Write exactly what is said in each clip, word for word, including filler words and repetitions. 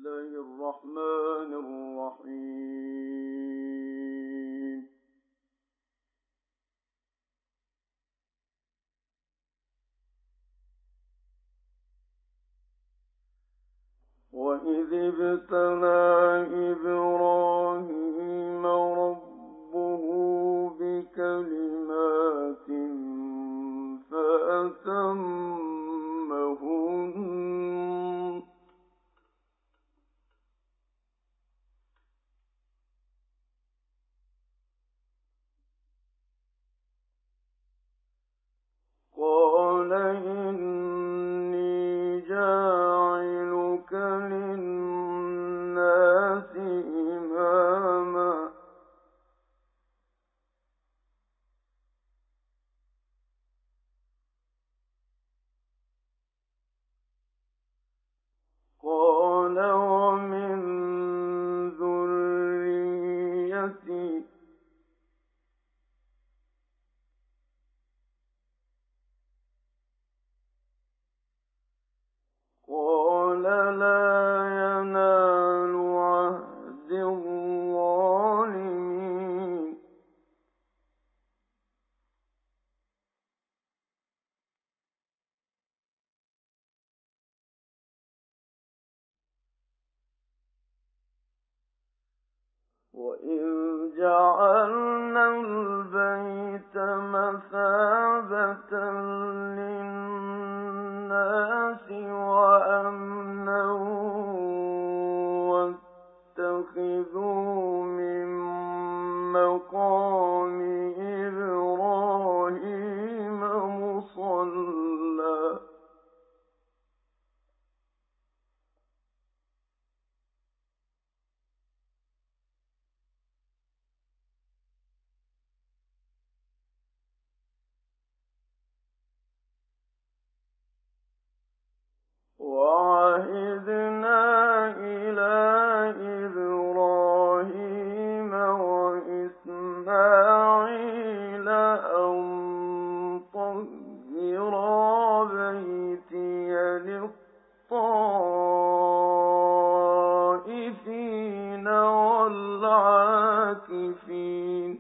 الله الرحمن الرحيم. وإذ ابتلى إبراهيم ربه بكلمات فأتمهن قال إني جاعلك للناس إماما قال ومن ذريتي قال لا ينال عهد الظالمين. وإذ جعلنا البيت مثابة للناس وأمنا واتخذوا من مقام إبراهيم مصلى وعهدنا إلى إبراهيم وإسماعيل أن طهرا بيتي للطائفين والعاكفين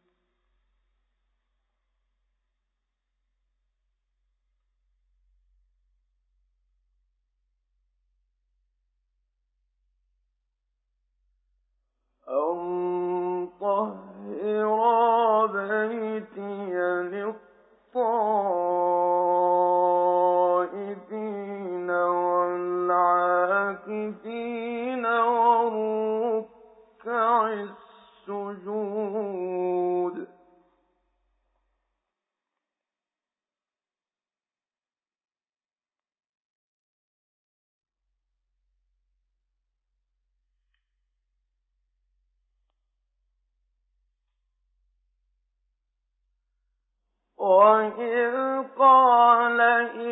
أن طهر بيتي للطائفين والعاكفين والركع السجود. وإذ قال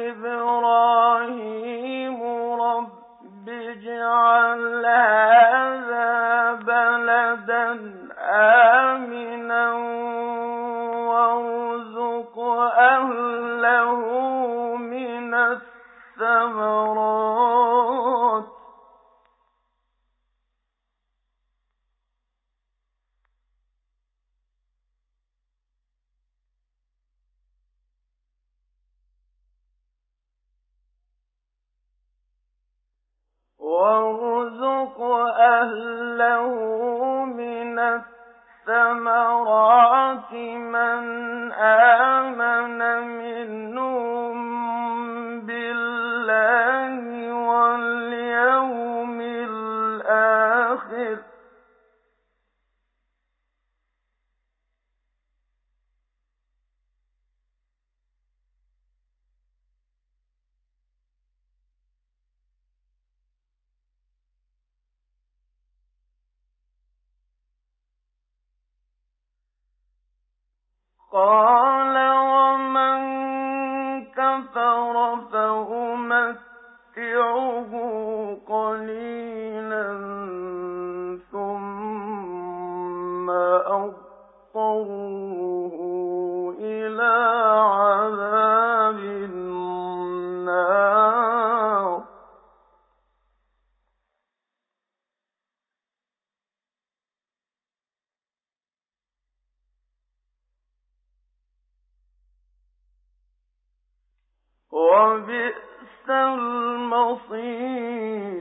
إبراهيم رب اجعل هذا بلدا آمنا وارزق أهله من الثمرات وارزق أهله من الثمرات من آمن منهم بالله واليوم الآخر قال ومن كفر فأمتعه قليلا ثم أضطره إلى عذاب النار وبئس المصير.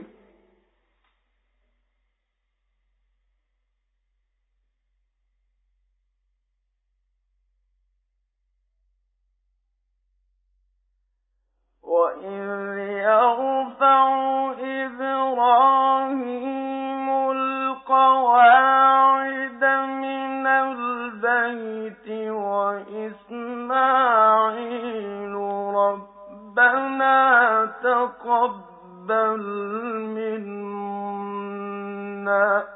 وَإِذْ يَرْفَعُ إِبْرَاهِيمُ الْقَوَاعِدَ مِنَ الْبَيْتِ وَإِسْمَاعِيلُ رَبَّنَا تَقَبَّلْ مِنَّا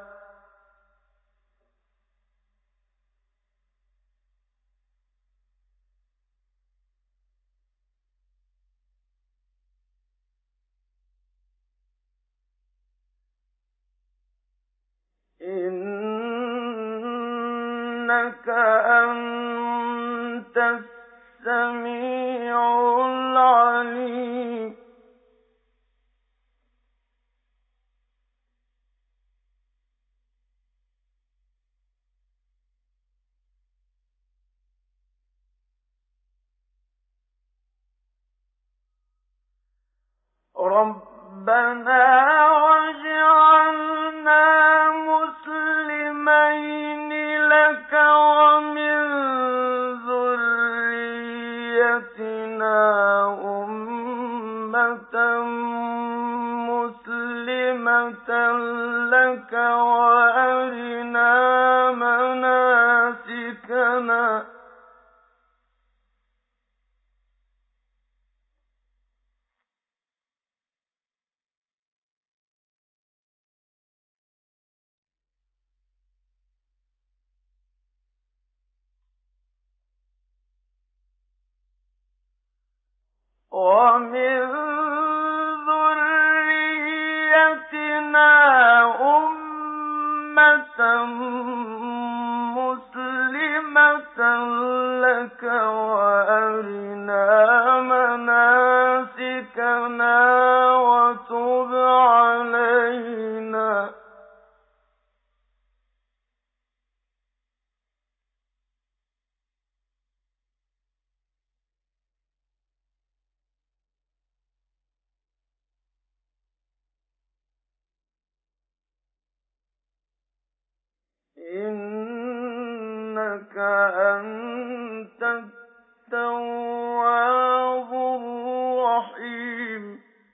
إِنَّكَ أَنتَ السَّمِيعُ الْعَلِيمُ. رَبَّنَا وَاجْعَلْنَا مُسْلِمَيْنِ لَكَ وَمِن ذُرِّيَّتِنَا أُمَّةً مُّسْلِمَةً لَكَ وَأَرِنَا مَنَاسِكَنَا وَمِن ذُرِّيَّتِنَا أُمَّةً مُّسْلِمَةً لَكَ وَأَرِنَا مَنَاسِكَنَا وَتُبْ عَلَيْنَا إِنَّكَ أَنتَ التَّوَّابُ الرَّحِيمُ.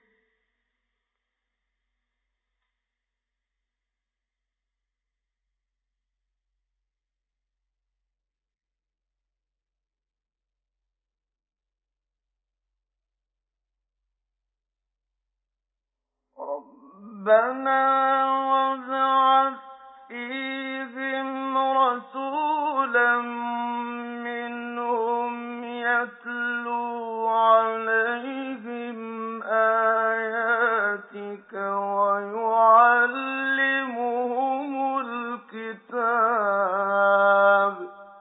رَبَّنَا وَابْعَثْ فِيهِمْ رَسُولًا مِّنْهُمْ يَتْلُو عَلَيْهِمْ آيَاتِكَ وَيُعَلِّمُهُمُ الْكِتَابَ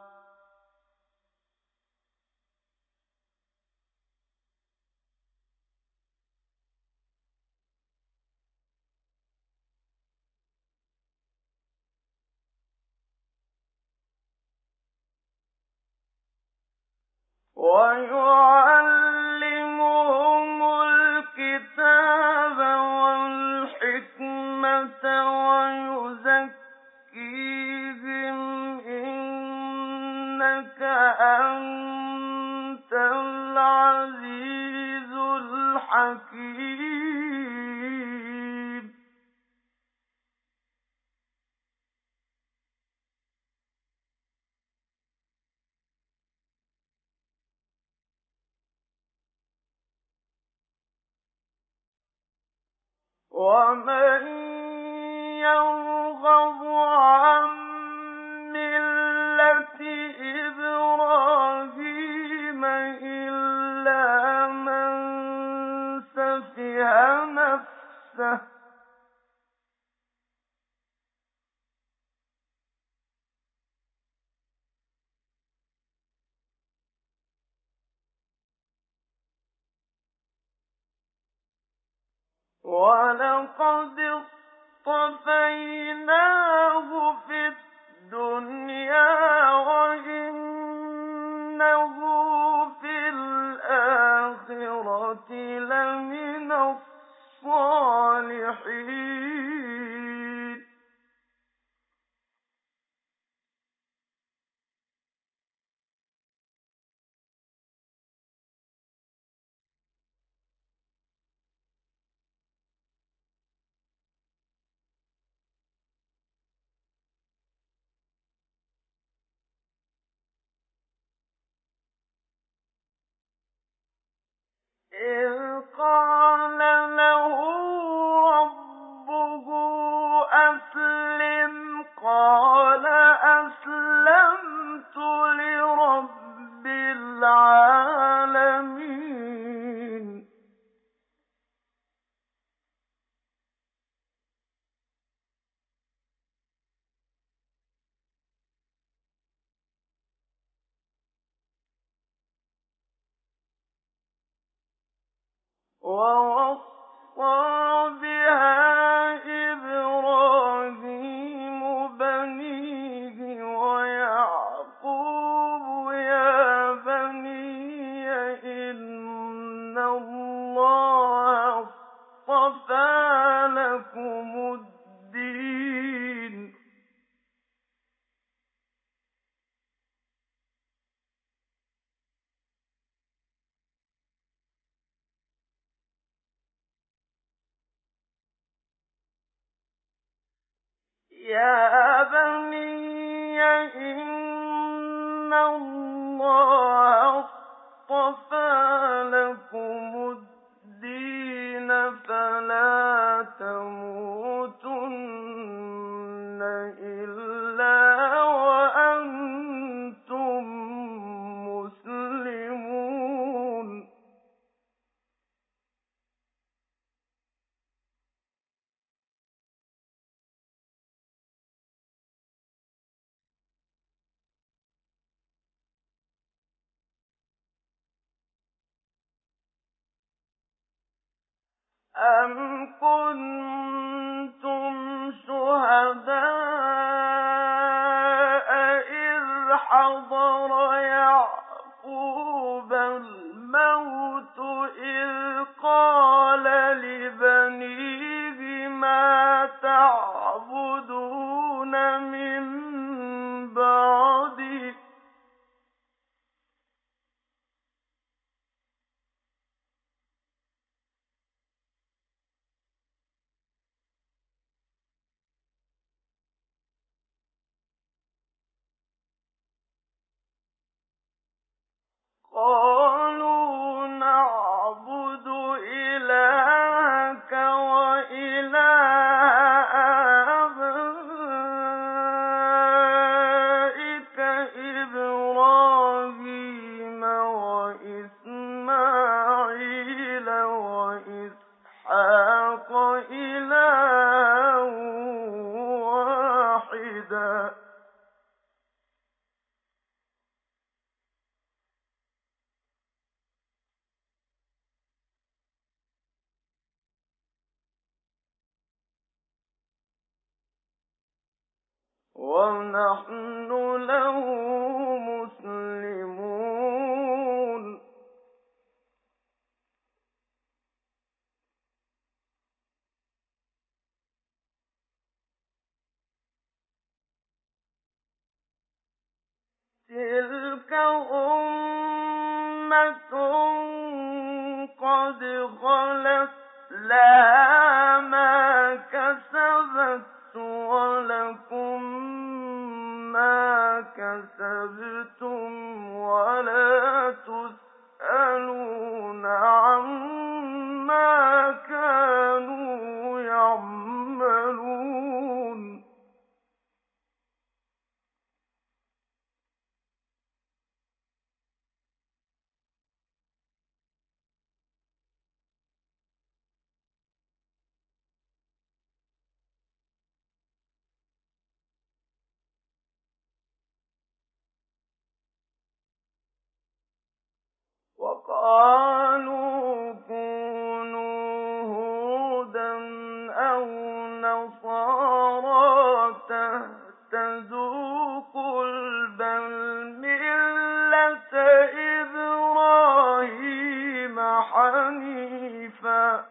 وَيُعَلِّمُهُمُ الْكِتَابَ وَالْحِكْمَةَ وَيُزَكِّيهِمْ إِنَّكَ أَنتَ الْعَزِيزُ الْحَكِيمُ. وَمَن يَرْغَبُ عَن مِّلَّةِ إِبْرَاهِيمَ إِلَّا مَن سَفِهَ نَفْسَهُ وَلَقَدِ اصْطَفَيْنَاهُ فِي الدُّنْيَا وَإِنَّهُ فِي الْآخِرَةِ إِذْ قَالَ لَهُ رَبُّهُ أَسْلِمْ قَالَ أَسْلَمْتُ لِرَبِّ الْعَالَمِينَ وَوَصَّىٰ بِهَا إِبْرَاهِيمُ بَنِيهِ وَيَعْقُوبُ يَا بَنِيَّ إِنَّ اللَّهَ اصْطَفَىٰ لَكُمُ الدِّينَ يَا بَنِيَّ إِنَّ اللَّهَ اصْطَفَىٰ لَكُمُ الدِّينَ فَلَا تَمُوتُنَّ إِلَّا وَأَنتُم مُّسْلِمُونَ أَمْ كُنتُمْ شُهَدَاءَ إِذْ حَضَرَ يَعْقُوبَ الْمَوْتُ إِذْ قَالَ لِبَنِيهِ مَا تَعْبُدُونَ مِن بَعْدِي قَالُوا نَعْبُدُ إِلَٰهَكَ وَإِلَٰهَ آبَائِكَ إِبْرَاهِيمَ وَإِسْمَاعِيلَ وَإِسْحَاقَ إِلَٰهًا وَاحِدًا ۖ وَنَحْنُ لَهُ مُسْلِمُونَ تِلْكَ أُمَّةٌ قَدْ خَلَتْ لَهَا مَا كَسَبَتْ وَلَكُم مَّا كَسَبْتُمْ وَلَا تُسْأَلُونَ عَمَّا كَانُوا يَعْمَلُونَ وَقَالُوا كُونُوا هُودًا أَوْ نَصَارَىٰ تَهْتَدُوا ۗ قُلْ بَلْ مِلَّةَ إِبْرَاهِيمَ حَنِيفًا ۖ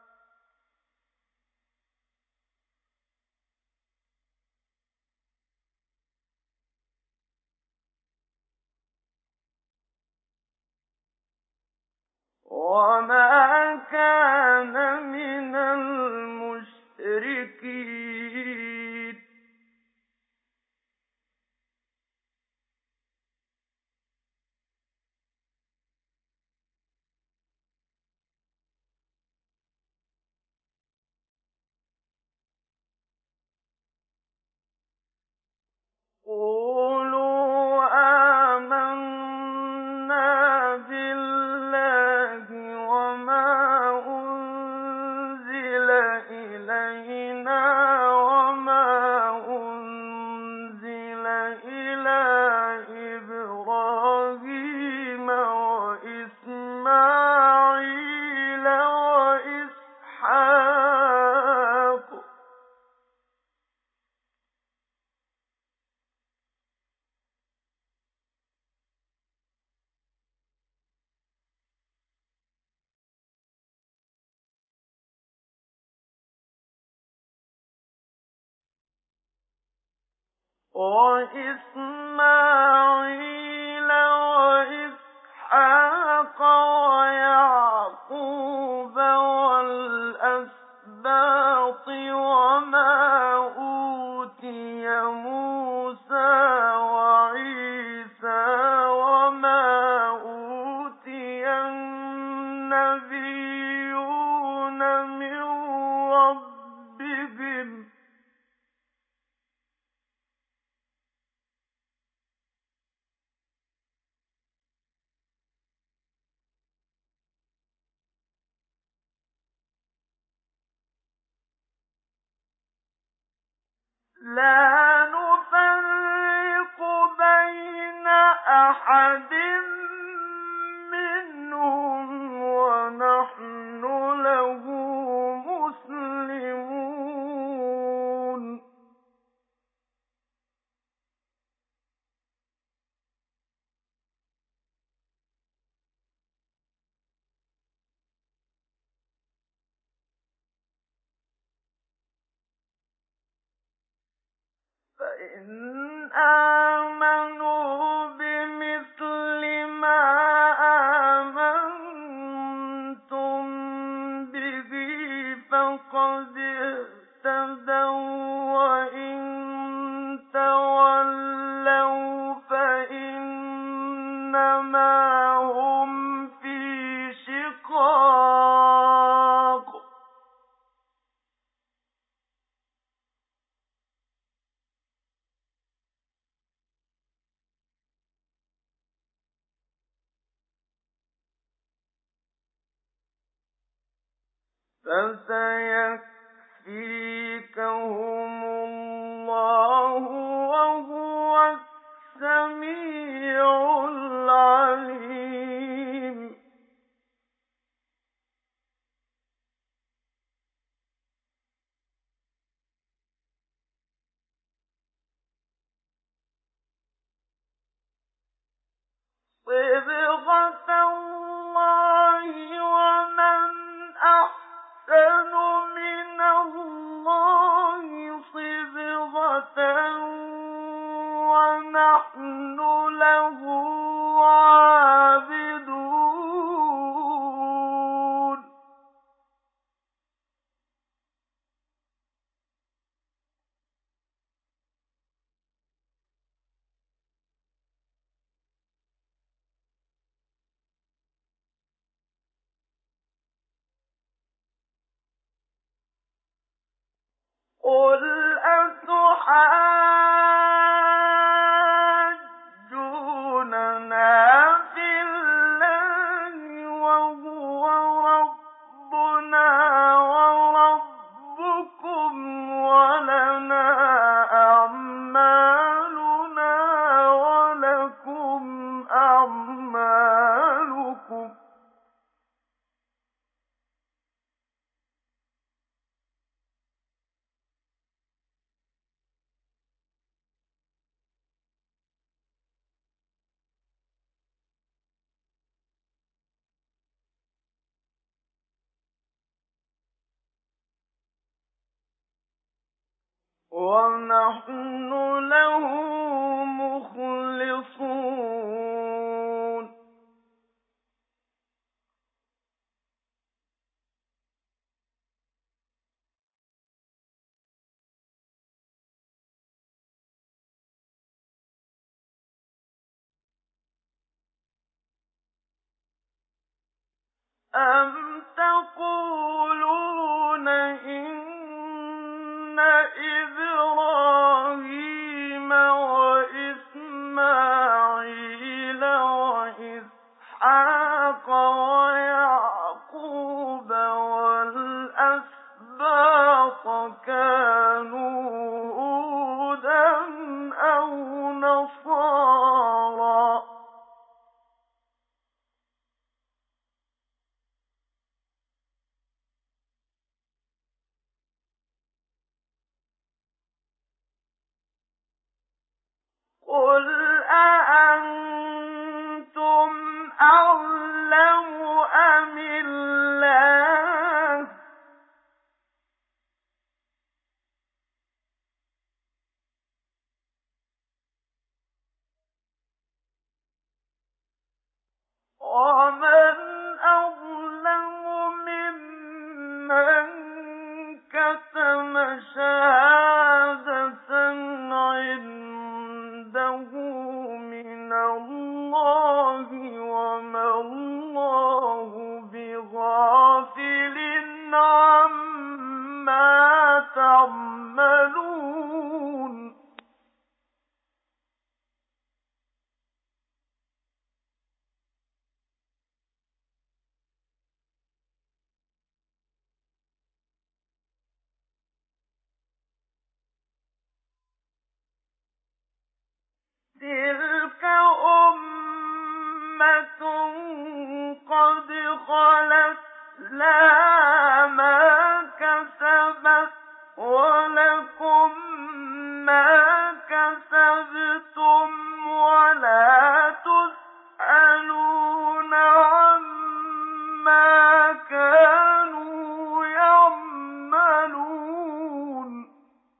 وَمَا كَانَ مِنَ الْمُشْرِكِينَ وإسماعيل وإسحاق ويعقوب والأسباط وما أوتي موسى وعيسى وما أوتي النبيون من ربهم لا نفرق بين أحد منهم ونحن له مسلمون فإن آمنوا بمثل ما آمنتم به فقد اهتدوا وإن تولوا فإنما هم في شقاق فسيكفيكهم الله وهو السميع العليم صبغة الله ومن أحسن من الله صبغة ونحن له عابدون قل أتحاجوننا في الله وهو ربنا وربكم ولنا أعمالنا ولكم أعمالكم ونحن له مخلصون أم تقولون إن إبراهيم وإسماعيل وإسحاق ويعقوب والأسباط كانوا هودا أو نصارى قل أأنتم أعلم أم الله شَهَادَةً عِندَهُ مِنَ اللَّهِ وَمَا اللَّهُ بِغَافِلٍ عَمَّا تَعْمَلُونَ تِلْكَ أُمَّةٌ قَدْ خَلَتْ لَهَا مَا كَسَبَتْ وَلَكُم مَّا كَسَبْتُمْ وَلَا تُسْأَلُونَ عَمَّا كَانُوا يَعْمَلُونَ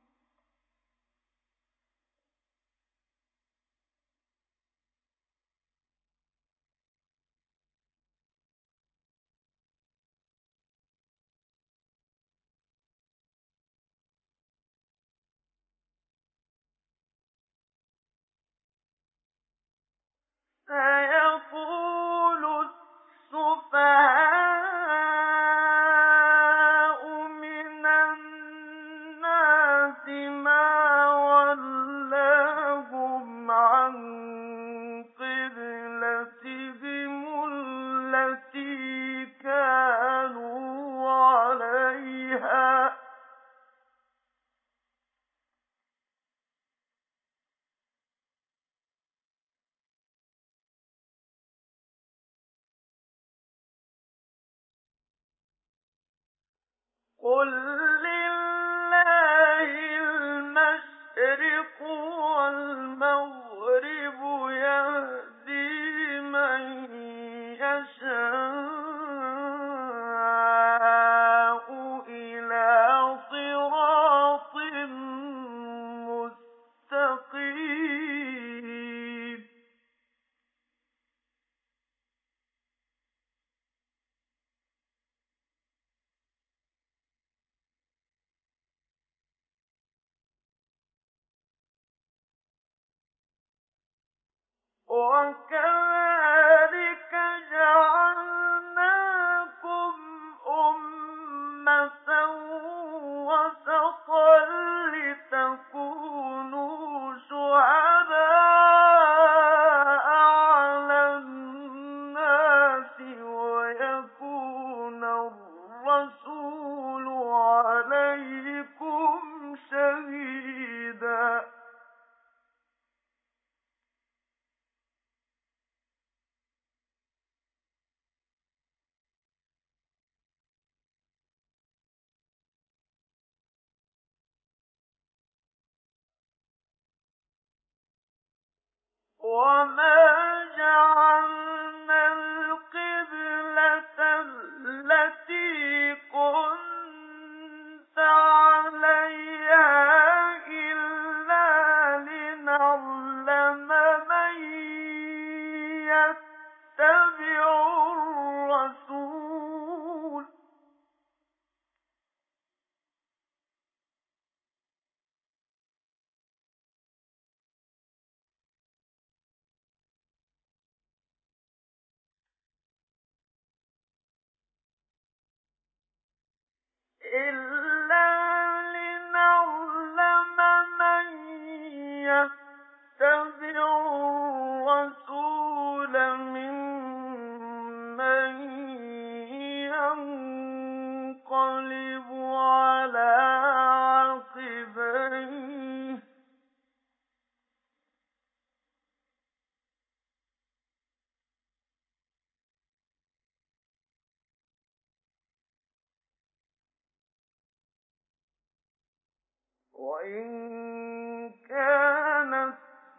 سَيَقُولُ السُّفَهَاءُ مِنَ النَّاسِ مَا وَلَّاهُمْ عَن قِبْلَتِهِمُ الَّتِي كَانُوا عَلَيْهَا ۚ قُل لِّلَّهِ الْمَشْرِقُ وَالْمَغْرِبُ ۚ يَهْدِي مَن يَشَاءُ إِلَىٰ صِرَاطٍ مُّسْتَقِيمٍ وَكَذَٰلِكَ جَعَلْنَاكُمْ أُمَّةً وَسَطًا لِّتَكُونُوا شُهَدَاءَ عَلَى النَّاسِ وَيَكُونَ الرَّسُولُ عَلَيْكُمْ شَهِيدًا ۗ وَمَا جَعَلْنَا الْقِبْلَةَ الَّتِي كُنتَ عَلَيْهَا إِلَّا لِنَعْلَمَ مَن يَتَّبِعُ الرَّسُولَ إِلَّا لِنَعْلَمَ مَن يَتَّبِعُ الرَّسُولَ مِمَّن يَنقَلِبُ عَلَىٰ عَقِبَيْهِ ۚ وَإِن كَانَتْ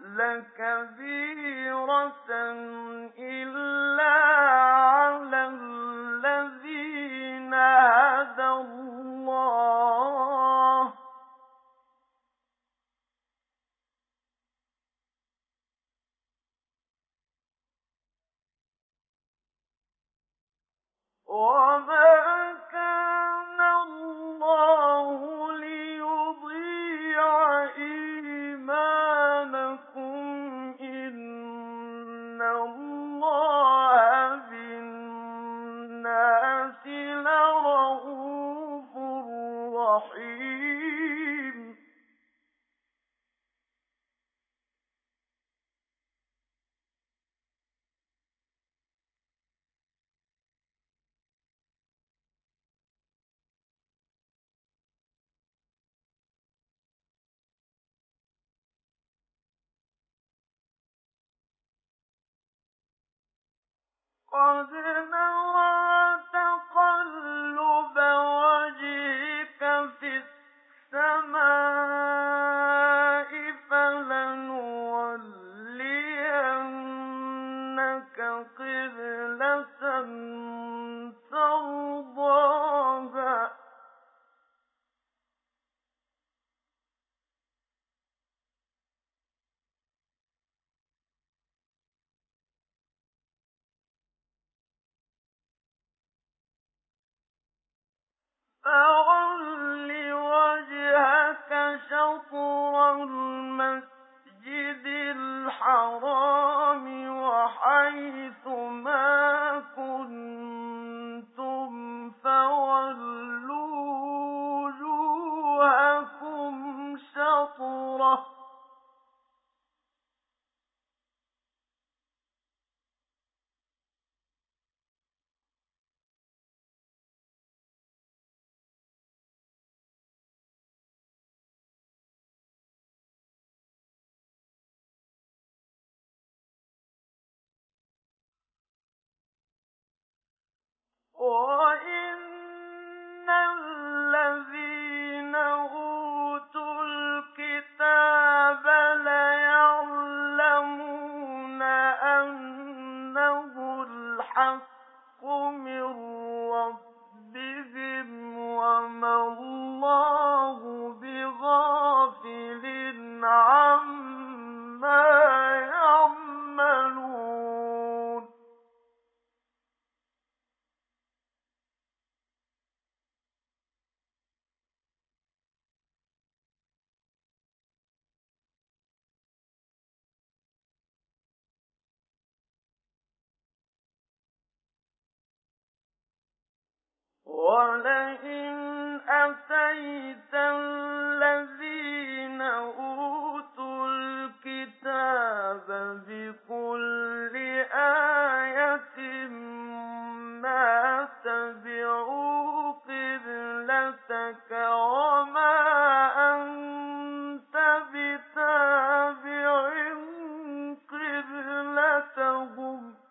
لَكَبِيرَةً إِلَّا عَلَى الَّذِينَ هَدَى اللَّهُ ۗ وَمَا كَانَ اللَّهُ لِيُضِلَّ قد نرى تقلب وجهك في السماء فلنولينك قبلة ترضاها فَوَلِّ وَجْهَكَ شَطْرَ الْمَسْجِدِ الْحَرَامِ وَحَيْثُ مَا كُنتُمْ فَوَلُّوا وُجُوهَكُمْ شَطْرَهُ ۗ وَإِنَّ الَّذِينَ أُوتُوا الْكِتَابَ لَيَعْلَمُونَ أَنَّهُ الْحَقُّ مِن رَّبِّهِمْ وَمَا اللَّهُ بِغَافِلٍ عَمَّا يَعْمَلُونَ وَلَئِنْ أَتَيْتَ الَّذِينَ أُوتُوا الْكِتَابَ بِكُلِّ آيَةٍ مَا تَبِعُوا قِبْلَتَكَ وَمَا أَنتَ بِتَابِعٍ قِبْلَتَهُمْ ۚ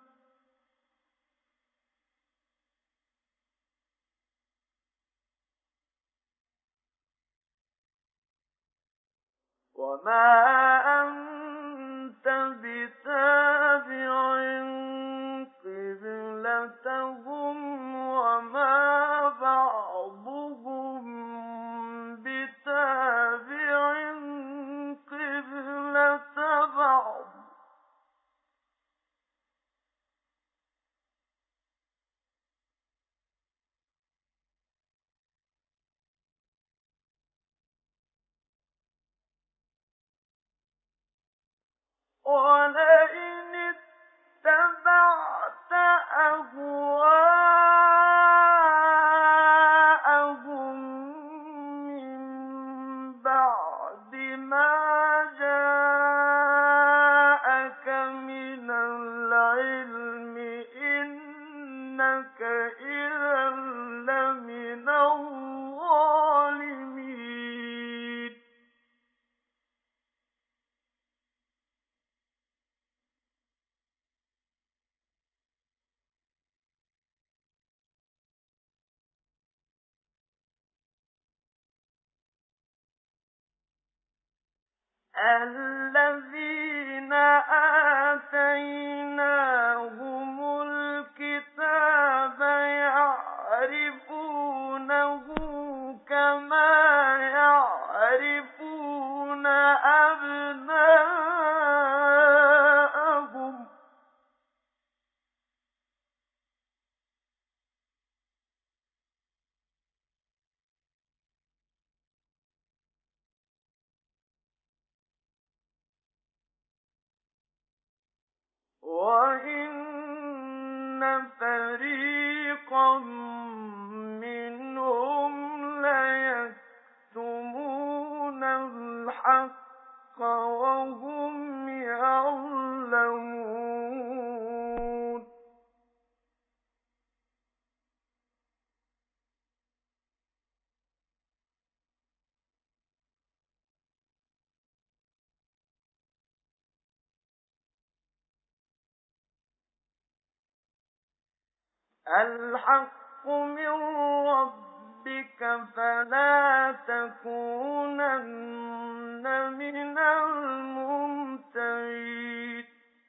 وَمَا أَنتَ بِتَابِعٍ قِبْلَتَهُمْ وَمَا بَعْضُهُم بِتَابِعٍ قِبْلَةَ بَعْضٍ ۚ وَلَئِنِ اتَّبَعْتَ أَهْوَاءَهُم مِّن بَعْدِ مَا جَاءَكَ مِنَ الْعِلْمِ إِنَّكَ إِذًا لَّمِنَ الظَّالِمِينَ الَّذِينَ آتَيْنَاهُمُ الْكِتَابَ يَعْرِفُونَهُ كَمَا يَعْرِفُونَ أَبْنَاءَهُمْ ۖ وَإِنَّ فَرِيقًا مِّنْهُمْ لَيَكْتُمُونَ الْحَقَّ وَهُمْ يَعْلَمُونَ الْحَقُّ مِن رَّبِّكَ فَلَا تَكُونَنَّ مِنَ الْمُمْتَرِينَ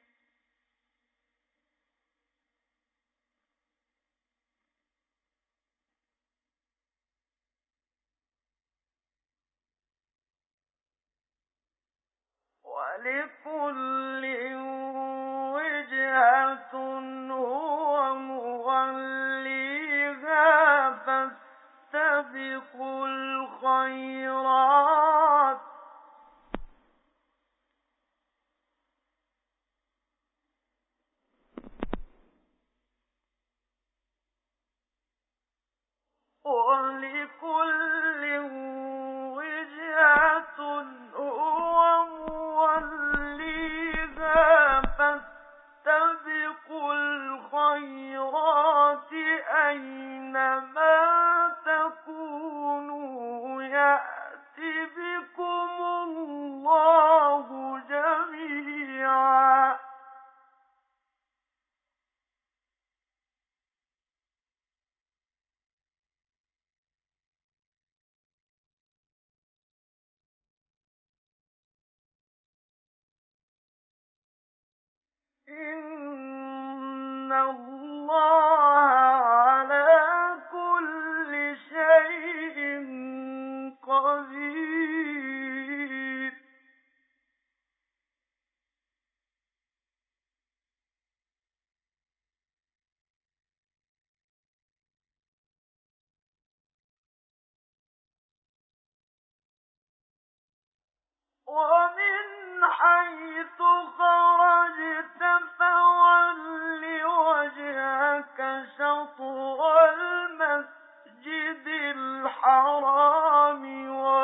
وَلِكُلٍّ وِجْهَةٌ هُوَ مُوَلِّيهَا فَاسْتَبِقُوا الْخَيْرَاتِ ۚ وَلِكُلٍّ وِجْهَةٌ هُوَ مُوَلِّيهَا فَاسْتَبِقُوا الْخَيْرَاتِ ۚ أَيْنَمَا تَكُونُوا يَأْتِ بِكُمُ اللَّهُ جَمِيعًا ۚ إِنَّ اللَّهَ عَلَىٰ كُلِّ شَيْءٍ قَدِيرٌ وَمِنْ حَيْثُ خَرَجْتَ فَوَلِّ وَجْهَكَ شَطْرَ الْمَسْجِدِ الْحَرَامِ ۖ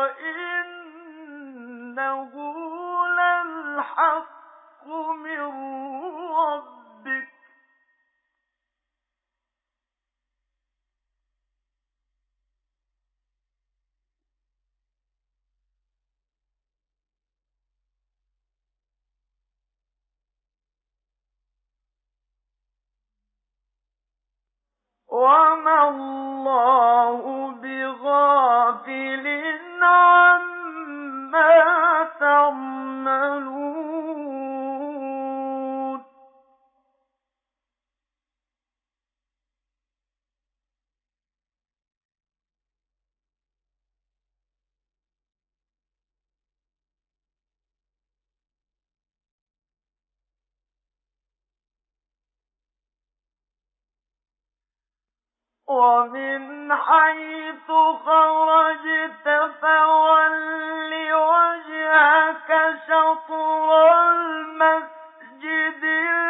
وَإِنَّهُ لَلْحَقُّ مِن رَّبِّكَ ۗ وَمَا اللَّهُ بِغَافِلٍ عَمَّا تَعْمَلُونَ وَمِنْ حَيْثُ خَرَجْتَ فَوَلِّ وَجْهَكَ شَطْرَ الْمَسْجِدِ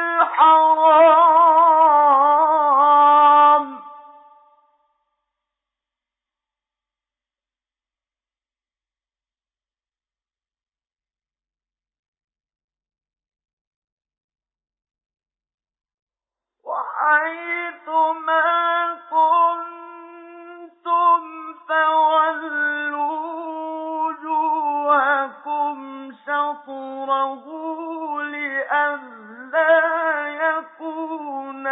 الْحَرَامِ ۖ وَحَيْثُ مَا كُنتُمْ فَوَلُّوا وُجُوهَكُمْ شَطْرَهُ لِئَلَّا يَكُونَ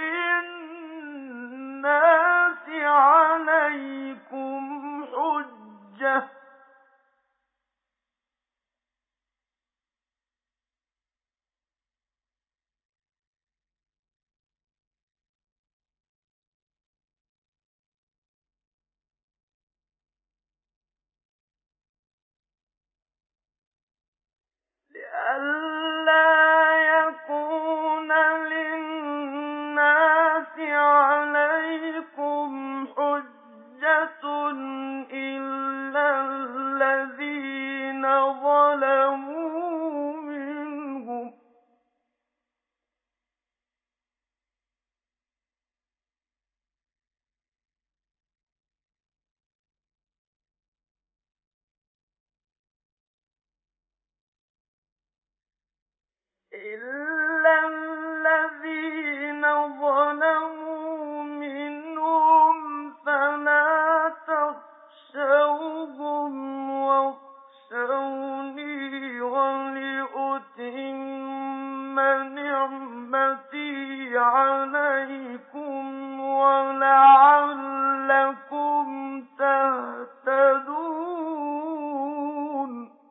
لِلنَّاسِ عَلَيْكُمْ حُجَّةٌ ۗ لِئَلَّا يَكُونَ لِلنَّاسِ عَلَيْكُمْ حُجَّةٌ إِلَّا الَّذِينَ ظَلَمُوا مِنْهُمْ ۖ إِلَّا الَّذِينَ ظَلَمُوا مِنْهُمْ فَلَا تَخْشَوْهُمْ وَاخْشَوْنِي وَلِأُتِمَّ نِعْمَتِي عَلَيْكُمْ وَلَعَلَّكُمْ تَهْتَدُونَ.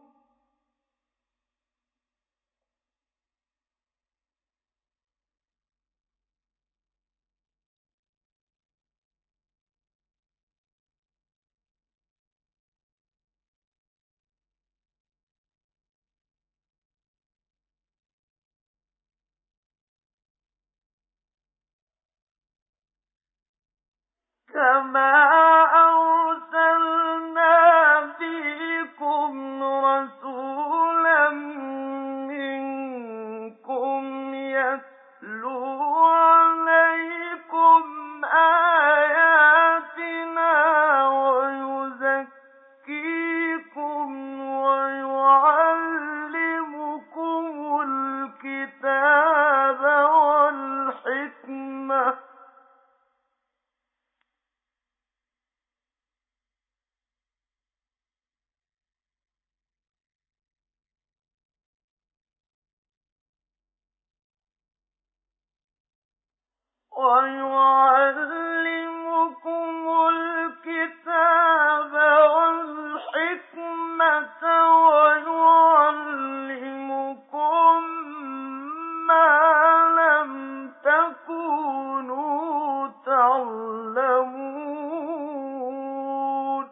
كَمَا أَرْسَلْنَا فِيكُمْ رَسُولًا مِّنكُمْ يَتْلُو عَلَيْكُمْ آيَاتِنَا وَيُزَكِّيكُمْ وَيُعَلِّمُكُمُ الْكِتَابَ وَالْحِكْمَةَ وَيُعَلِّمُكُمُ الْكِتَابَ وَالْحِكْمَةَ وَيُعَلِّمُكُم مَّا لَمْ تَكُونُوا تَعْلَمُونَ.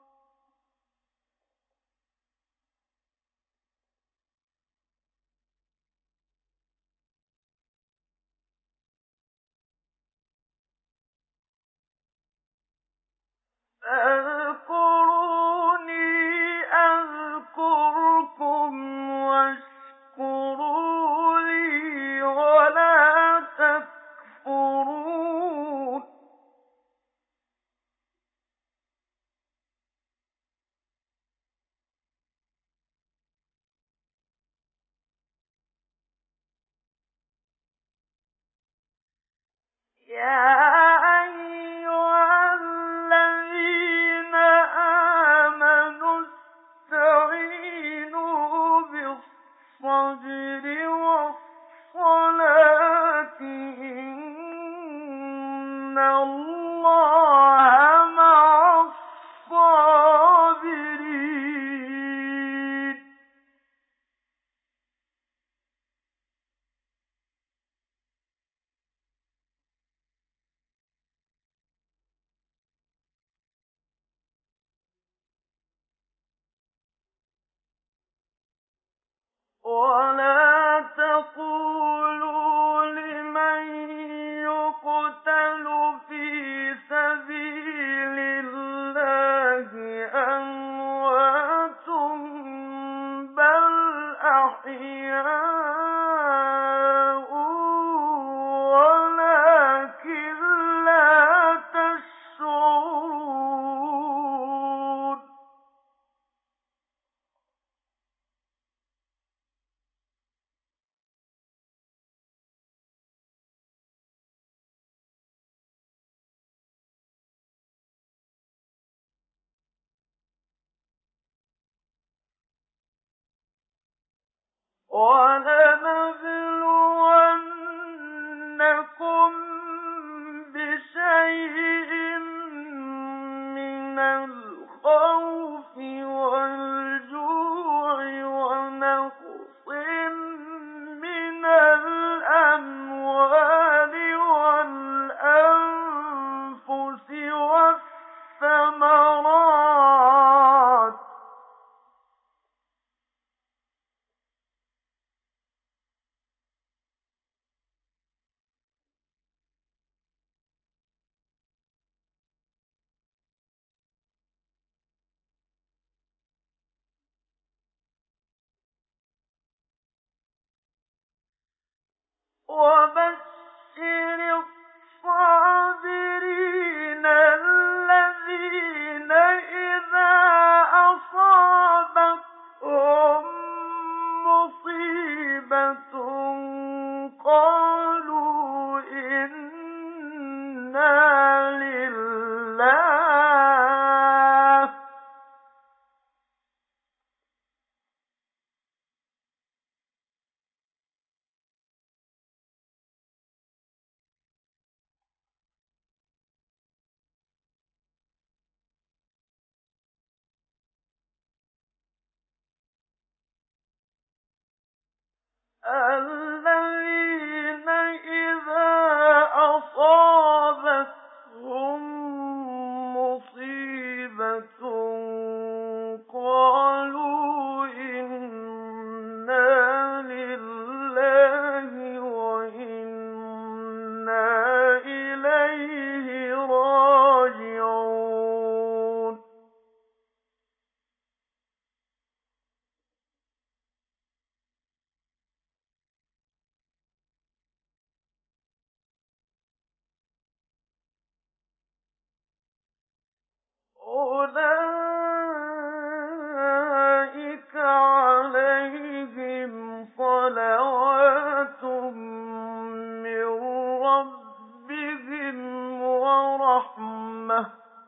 فاذكروني أذكركم واشكروا لي ولا تكفرون. يا أيها الذين آمنوا استعينوا بالصبر والصلاة إن الله مع الصابرين. ولا تقولوا لمن يقتل في سبيل الله أموات بل أحياء ولكن لا تشعرون. وَلَنَبْلُوَنَّكُم بِشَيْءٍ مِّنَ الْخَوْفِ وَالْجُوعِ وَنَقْصٍ مِّنَ الْأَمْوَالِ وَالْأَنفُسِ وَالثَّمَرَاتِ ۗ وَبَشِّرِ الصَّابِرِينَ الَّذِينَ إِذَا أَصَابَتْهُم مُّصِيبَةٌ الذين إذا أصابتهم مصيبة قالوا إنا لله وإنا إليه راجعون أولئك عليهم صلوات من ربهم ورحمة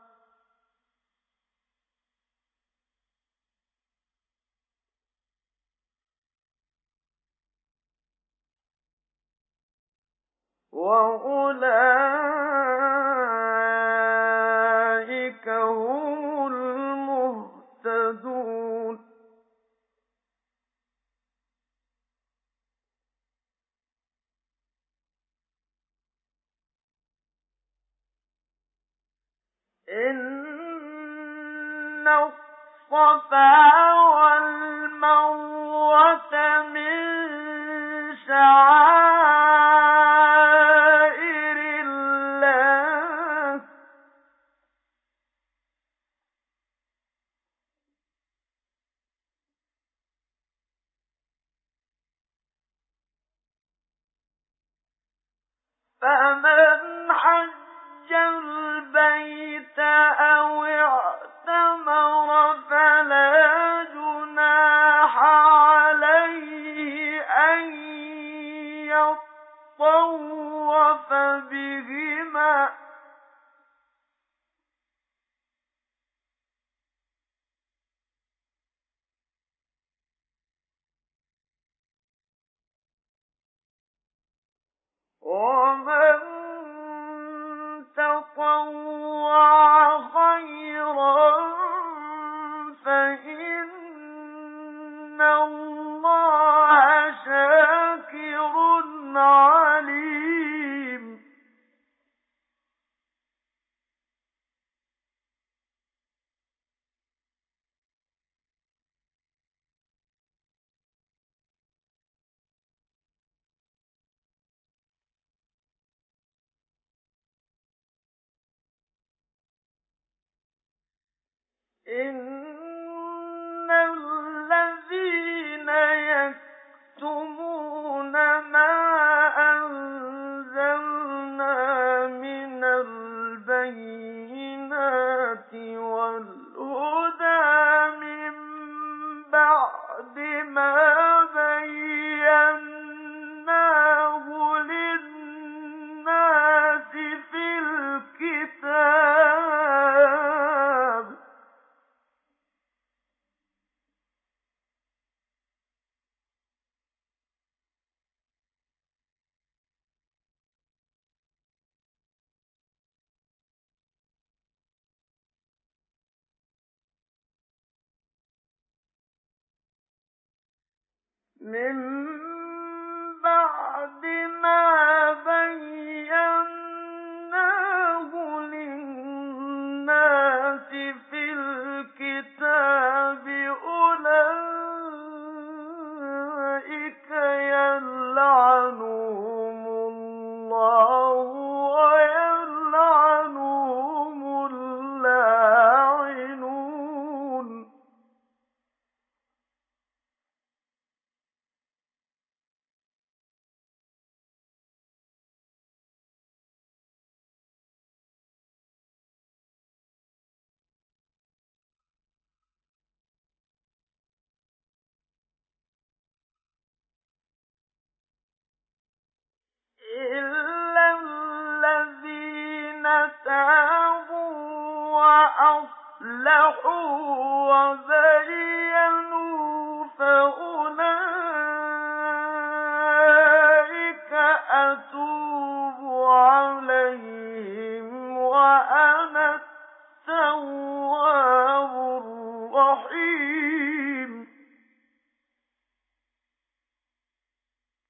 وأولئك هم المهتدون إن الصفا والمروة من شعائر الله فمن حج البيت أو اعتمر فلا جناح عليه أن يطوف بهما ومن تطوع خيرا فإن الله شاكر عليم إن الذين يكتمون ما أنزلنا من البينات والهدى من بعد ما بيناه للناس في الكتاب من بعد ما بيناه للناس في الكتاب أولئك يلعنهم الله ويلعنهم اللاعنون إلا الذين تابوا وأصلحوا وبينوا فأولئك أتوب عليهم وأنا التواب الرحيم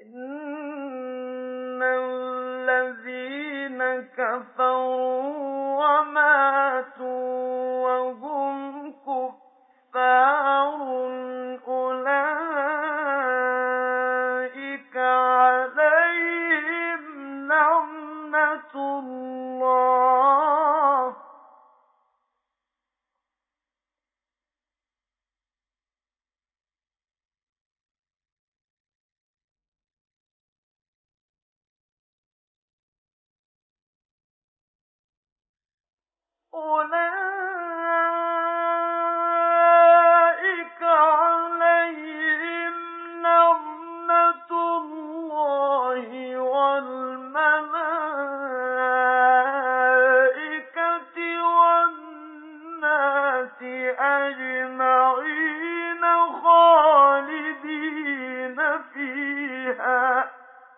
إِنَّ الَّذِينَ كَفَرُوا وَمَاتُوا وَهُمْ كُفَّارٌ أُولَٰئِكَ عَلَيْهِمْ لَعْنَةُ اللَّهِ أُولَٰئِكَ عَلَيْهِمْ لَعْنَةُ اللَّهِ وَالْمَلَائِكَةِ وَالنَّاسِ أَجْمَعِينَ خَالِدِينَ فِيهَا ۚ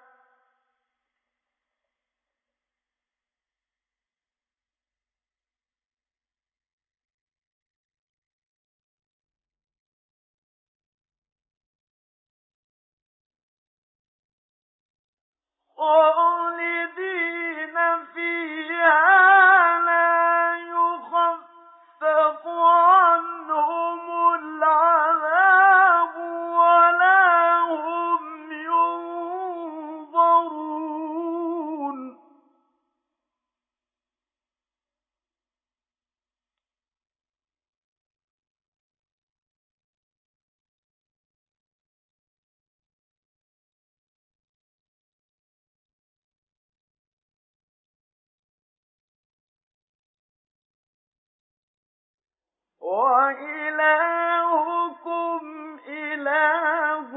خَالِدِينَ فِيهَا لَا يُخَفَّفُ عَنْهُمُ الْعَذَابُ وَلَا هُمْ يُنظَرُونَ وَإِلَٰهُكُمْ إِلَٰهٌ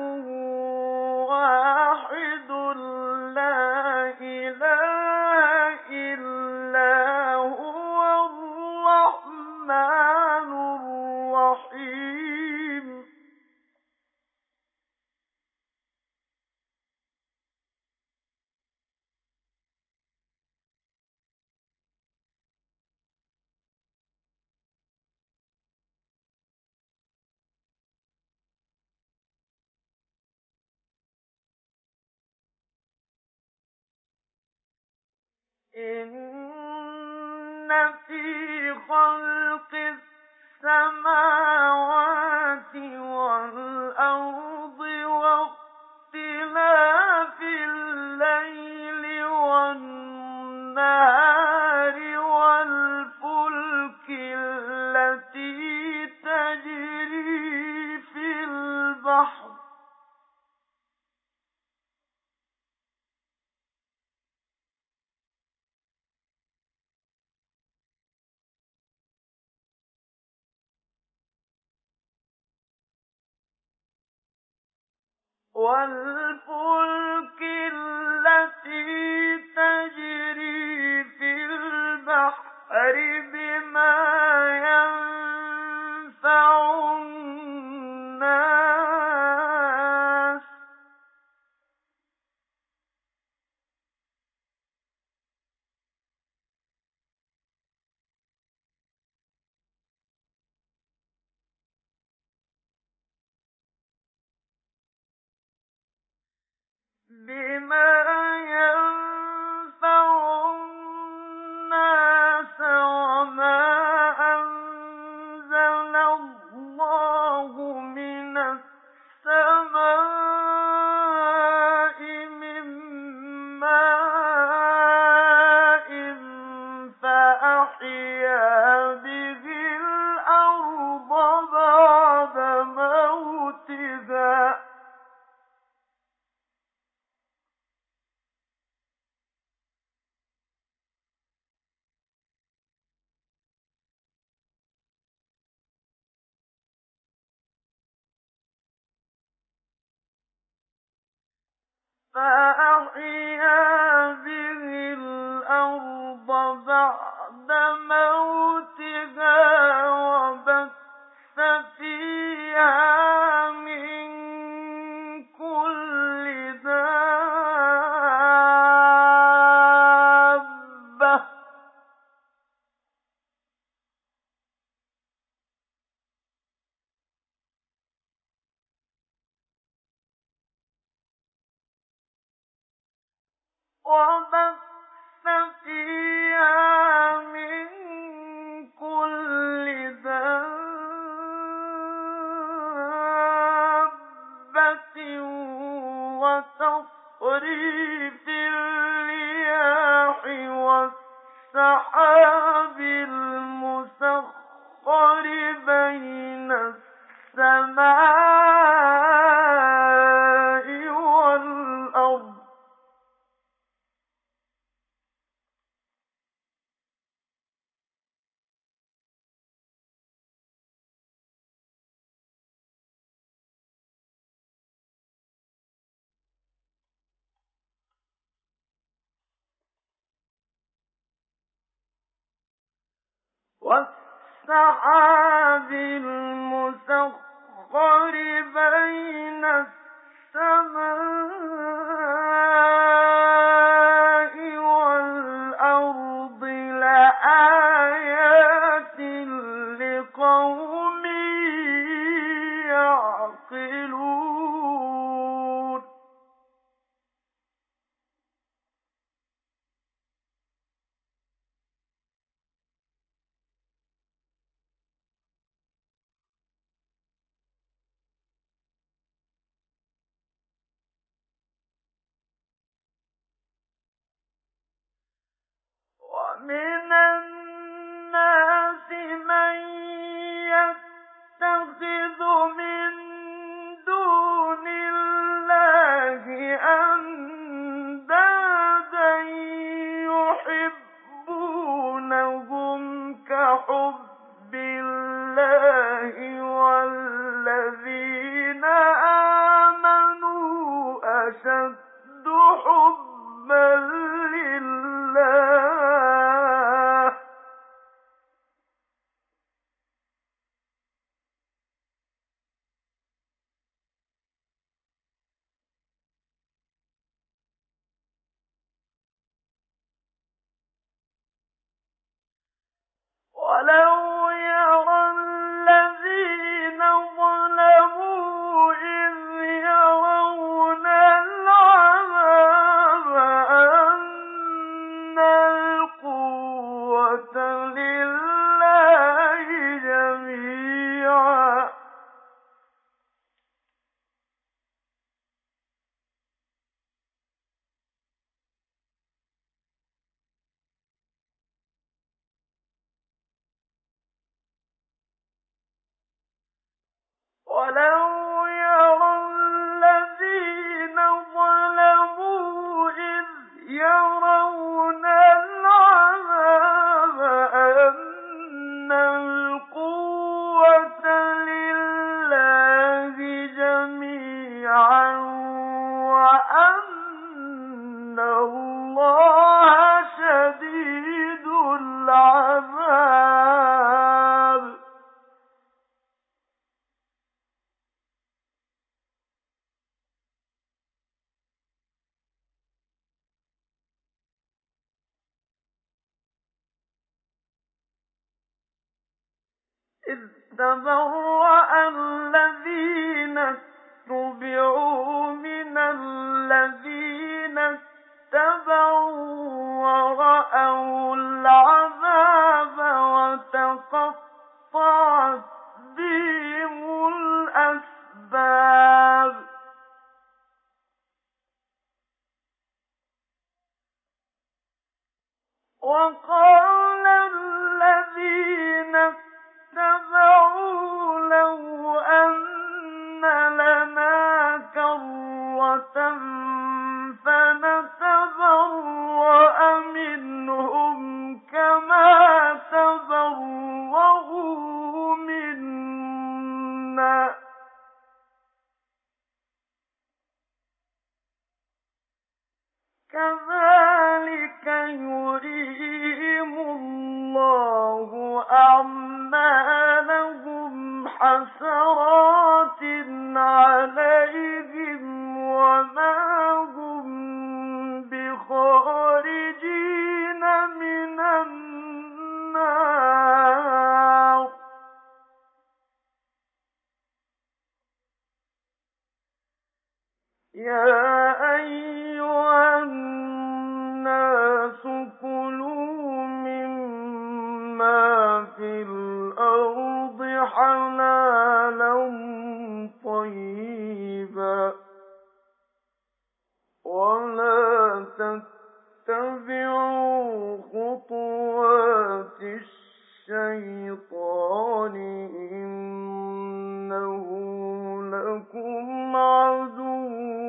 وَاحِدٌ لَّا إِلَٰهَ إِلَّا هُوَ الرَّحْمَٰنُ الرَّحِيمُ إِنَّ فِي خَلْقِ السَّمَاوَاتِ وَالْأَرْضِ وَاخْتِلَافِ اللَّيْلِ وَالنَّهَارِ وَالْفُلْكِ الَّتِي تَجْرِي فِي الْبَحْرِ وَالْفُلْكِ الَّتِي تَجْرِي فِي الْبَحْرِ بِمَا يَنفَعُ النَّاسَ ۖ بِمَا يَنفَعُ النَّاسَ وَمَا أَنزَلَ اللَّهُ مِنَ السَّمَاءِ مِن مَّاءٍ فَأَحْيَا بِهِ الْأَرْضَ بَعْدَ مَوْتِهَا ۚ فَأَحْيَا بِهِ الْأَرْضَ بَعْدَ مَوْتِهَا وَبَثَّ فِيهَا مِن كُلِّ دَابَّةٍ وبث فيها من كل دابة وتصريف الرياح والسحاب المسخر بين السماء والأرض والسحاب المسخر بين السماء والأرض لآيات لقوم يعقلون ومن الناس من يتخذ من دون الله أندادا يحبونهم كحب الله والذين آمنوا أشد حبا لله ولو يرى الذين ظلموا إذ يرون العذاب أن القوة لله جميعا ولو يرى الذين ظلموا إذ يرون العذاب أن القوة لله جميعا وأن الله شديد العذاب إذ تبرأ الذين اتبعوا من الذين اتبعوا ورأوا العذاب وتقطعت بهم الأسباب وقال الذين اتبعوا لو أن لنا كرة فنتبرأ منهم كما تبرأوا منا كذلك يريهم الله أعمالهم حسرات عليهم وما هم بخارجين من النار يا أيها الناس ولا تتبعوا خطوات الشيطان إنه لكم عدو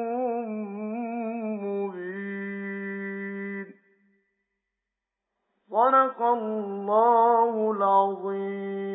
مبين. صدق الله العظيم.